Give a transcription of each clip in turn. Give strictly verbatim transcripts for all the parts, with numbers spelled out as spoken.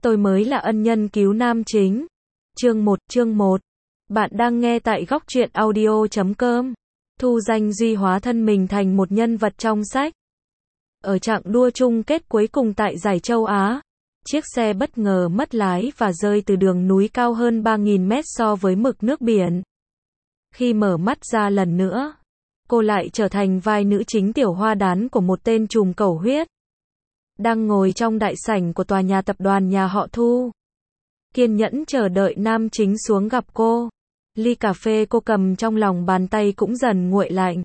Tôi mới là ân nhân cứu nam chính. Chương một, chương một. Bạn đang nghe tại góc truyện audio chấm com. Thu Danh Duy hóa thân mình thành một nhân vật trong sách. Ở chặng đua chung kết cuối cùng tại giải châu Á, chiếc xe bất ngờ mất lái và rơi từ đường núi cao hơn ba nghìn mét so với mực nước biển. Khi mở mắt ra lần nữa, cô lại trở thành vai nữ chính tiểu hoa đán của một tên trùm cầu huyết. Đang ngồi trong đại sảnh của tòa nhà tập đoàn nhà họ Thu, kiên nhẫn chờ đợi nam chính xuống gặp cô. Ly cà phê cô cầm trong lòng bàn tay cũng dần nguội lạnh.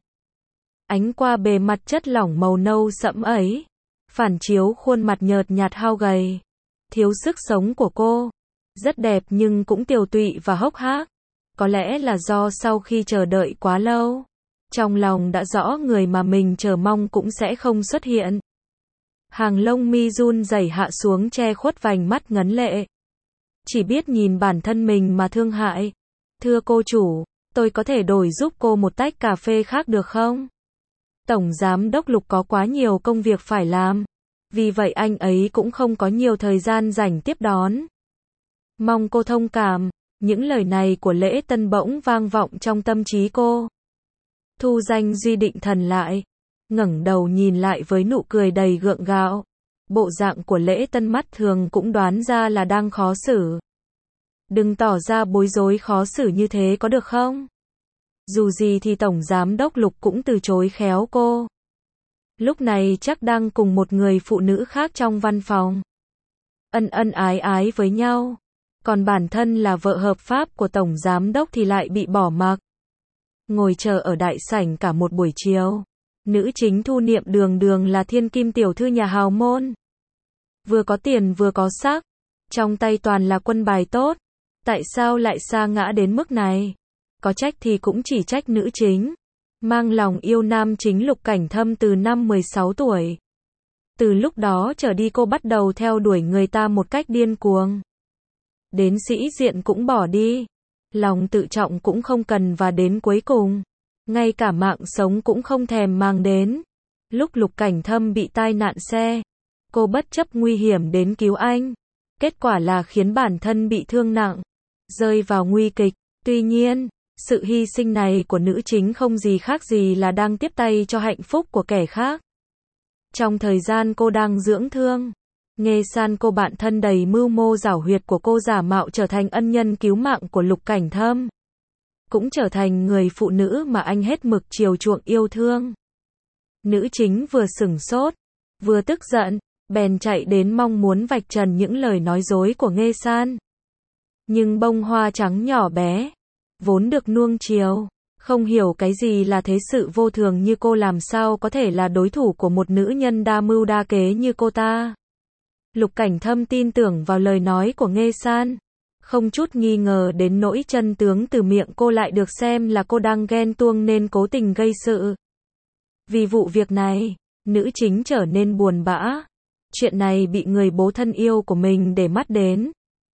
Ánh qua bề mặt chất lỏng màu nâu sẫm ấy, phản chiếu khuôn mặt nhợt nhạt hao gầy, thiếu sức sống của cô. Rất đẹp nhưng cũng tiều tụy và hốc hác. Có lẽ là do sau khi chờ đợi quá lâu, trong lòng đã rõ người mà mình chờ mong cũng sẽ không xuất hiện. Hàng lông mi run rẩy hạ xuống che khuất vành mắt ngấn lệ. Chỉ biết nhìn bản thân mình mà thương hại. Thưa cô chủ, tôi có thể đổi giúp cô một tách cà phê khác được không? Tổng giám đốc Lục có quá nhiều công việc phải làm. Vì vậy anh ấy cũng không có nhiều thời gian rảnh tiếp đón. Mong cô thông cảm. Những lời này của Lễ Tân bỗng vang vọng trong tâm trí cô. Thu Danh Duy định thần lại, ngẩng đầu nhìn lại với nụ cười đầy gượng gạo. Bộ dạng của Lễ Tân mắt thường cũng đoán ra là đang khó xử. Đừng tỏ ra bối rối khó xử như thế có được không? Dù gì thì Tổng Giám đốc Lục cũng từ chối khéo cô. Lúc này chắc đang cùng một người phụ nữ khác trong văn phòng. Ân ân ái ái với nhau. Còn bản thân là vợ hợp pháp của Tổng Giám đốc thì lại bị bỏ mặc. Ngồi chờ ở đại sảnh cả một buổi chiều. Nữ chính Thu Niệm đường đường là thiên kim tiểu thư nhà hào môn. Vừa có tiền vừa có sắc. Trong tay toàn là quân bài tốt. Tại sao lại sa ngã đến mức này? Có trách thì cũng chỉ trách nữ chính. Mang lòng yêu nam chính Lục Cảnh Thâm từ năm mười sáu tuổi. Từ lúc đó trở đi cô bắt đầu theo đuổi người ta một cách điên cuồng. Đến sĩ diện cũng bỏ đi. Lòng tự trọng cũng không cần và đến cuối cùng, ngay cả mạng sống cũng không thèm mang đến. Lúc Lục Cảnh Thâm bị tai nạn xe, cô bất chấp nguy hiểm đến cứu anh. Kết quả là khiến bản thân bị thương nặng, rơi vào nguy kịch. Tuy nhiên, sự hy sinh này của nữ chính không gì khác gì là đang tiếp tay cho hạnh phúc của kẻ khác. Trong thời gian cô đang dưỡng thương, Nghê San cô bạn thân đầy mưu mô giảo huyệt của cô giả mạo trở thành ân nhân cứu mạng của Lục Cảnh Thâm. Cũng trở thành người phụ nữ mà anh hết mực chiều chuộng yêu thương. Nữ chính vừa sửng sốt, vừa tức giận, bèn chạy đến mong muốn vạch trần những lời nói dối của Nghê San. Nhưng bông hoa trắng nhỏ bé, vốn được nuông chiều, không hiểu cái gì là thế sự vô thường như cô làm sao có thể là đối thủ của một nữ nhân đa mưu đa kế như cô ta. Lục Cảnh Thâm tin tưởng vào lời nói của Nghê San, không chút nghi ngờ đến nỗi chân tướng từ miệng cô lại được xem là cô đang ghen tuông nên cố tình gây sự. Vì vụ việc này, nữ chính trở nên buồn bã. Chuyện này bị người bố thân yêu của mình để mắt đến.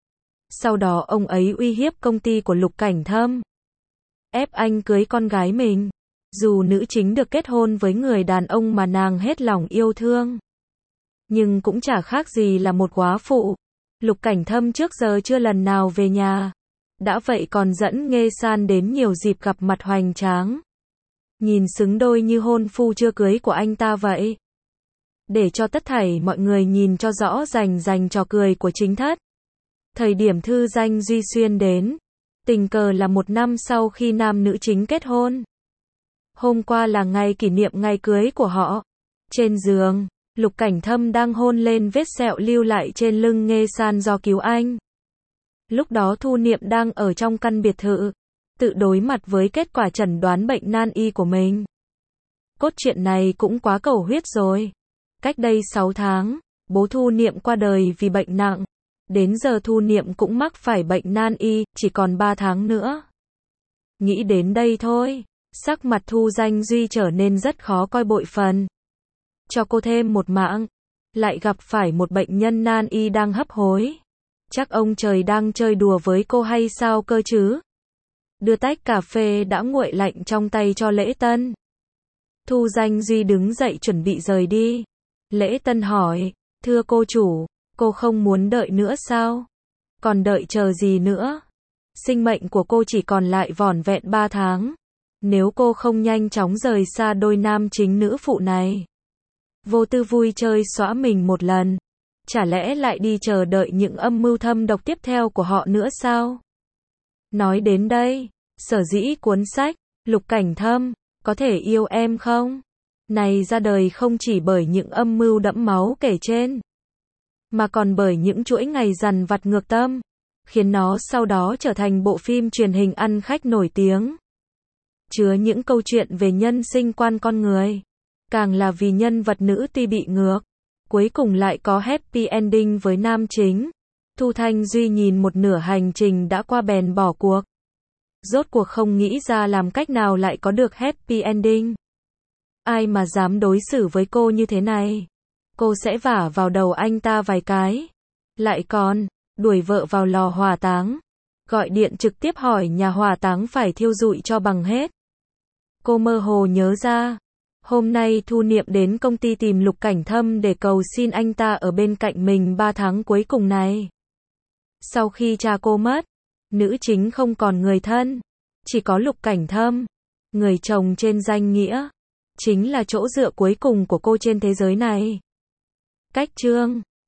Sau đó ông ấy uy hiếp công ty của Lục Cảnh Thâm, ép anh cưới con gái mình. Dù nữ chính được kết hôn với người đàn ông mà nàng hết lòng yêu thương, nhưng cũng chả khác gì là một góa phụ. Lục Cảnh Thâm trước giờ chưa lần nào về nhà. Đã vậy còn dẫn Nghê San đến nhiều dịp gặp mặt hoành tráng. Nhìn xứng đôi như hôn phu chưa cưới của anh ta vậy. Để cho tất thảy mọi người nhìn cho rõ rành rành trò cười của chính thất. Thời điểm Thư Danh Duy xuyên đến, tình cờ là một năm sau khi nam nữ chính kết hôn. Hôm qua là ngày kỷ niệm ngày cưới của họ. Trên giường, Lục Cảnh Thâm đang hôn lên vết sẹo lưu lại trên lưng Nghê San do cứu anh. Lúc đó Thu Niệm đang ở trong căn biệt thự, tự đối mặt với kết quả chẩn đoán bệnh nan y của mình. Cốt truyện này cũng quá cầu huyết rồi. Cách đây sáu tháng, bố Thu Niệm qua đời vì bệnh nặng. Đến giờ Thu Niệm cũng mắc phải bệnh nan y, chỉ còn ba tháng nữa. Nghĩ đến đây thôi, sắc mặt Thu Danh Duy trở nên rất khó coi bội phần. Cho cô thêm một mạng, lại gặp phải một bệnh nhân nan y đang hấp hối. Chắc ông trời đang chơi đùa với cô hay sao cơ chứ? Đưa tách cà phê đã nguội lạnh trong tay cho Lễ Tân. Thu Danh Duy đứng dậy chuẩn bị rời đi. Lễ Tân hỏi, thưa cô chủ, Cô không muốn đợi nữa sao? Còn đợi chờ gì nữa? Sinh mệnh của cô chỉ còn lại vỏn vẹn ba tháng. Nếu cô không nhanh chóng rời xa đôi nam chính nữ phụ này. Vô tư vui chơi xóa mình một lần. Chả lẽ lại đi chờ đợi những âm mưu thâm độc tiếp theo của họ nữa sao? Nói đến đây, sở dĩ cuốn sách, Lục Cảnh Thâm, có thể yêu em không? Này ra đời không chỉ bởi những âm mưu đẫm máu kể trên, mà còn bởi những chuỗi ngày dằn vặt ngược tâm, khiến nó sau đó trở thành bộ phim truyền hình ăn khách nổi tiếng. Chứa những câu chuyện về nhân sinh quan con người. Càng là vì nhân vật nữ tuy bị ngược, cuối cùng lại có happy ending với nam chính. Thu Thanh Duy nhìn một nửa hành trình đã qua bèn bỏ cuộc. Rốt cuộc không nghĩ ra làm cách nào lại có được happy ending. Ai mà dám đối xử với cô như thế này? Cô sẽ vả vào đầu anh ta vài cái. Lại còn, đuổi vợ vào lò hỏa táng. Gọi điện trực tiếp hỏi nhà hỏa táng phải thiêu rụi cho bằng hết. Cô mơ hồ nhớ ra. Hôm nay Thu Niệm đến công ty tìm Lục Cảnh Thâm để cầu xin anh ta ở bên cạnh mình ba tháng cuối cùng này. Sau khi cha cô mất, nữ chính không còn người thân. Chỉ có Lục Cảnh Thâm, người chồng trên danh nghĩa. Chính là chỗ dựa cuối cùng của cô trên thế giới này. Cách chương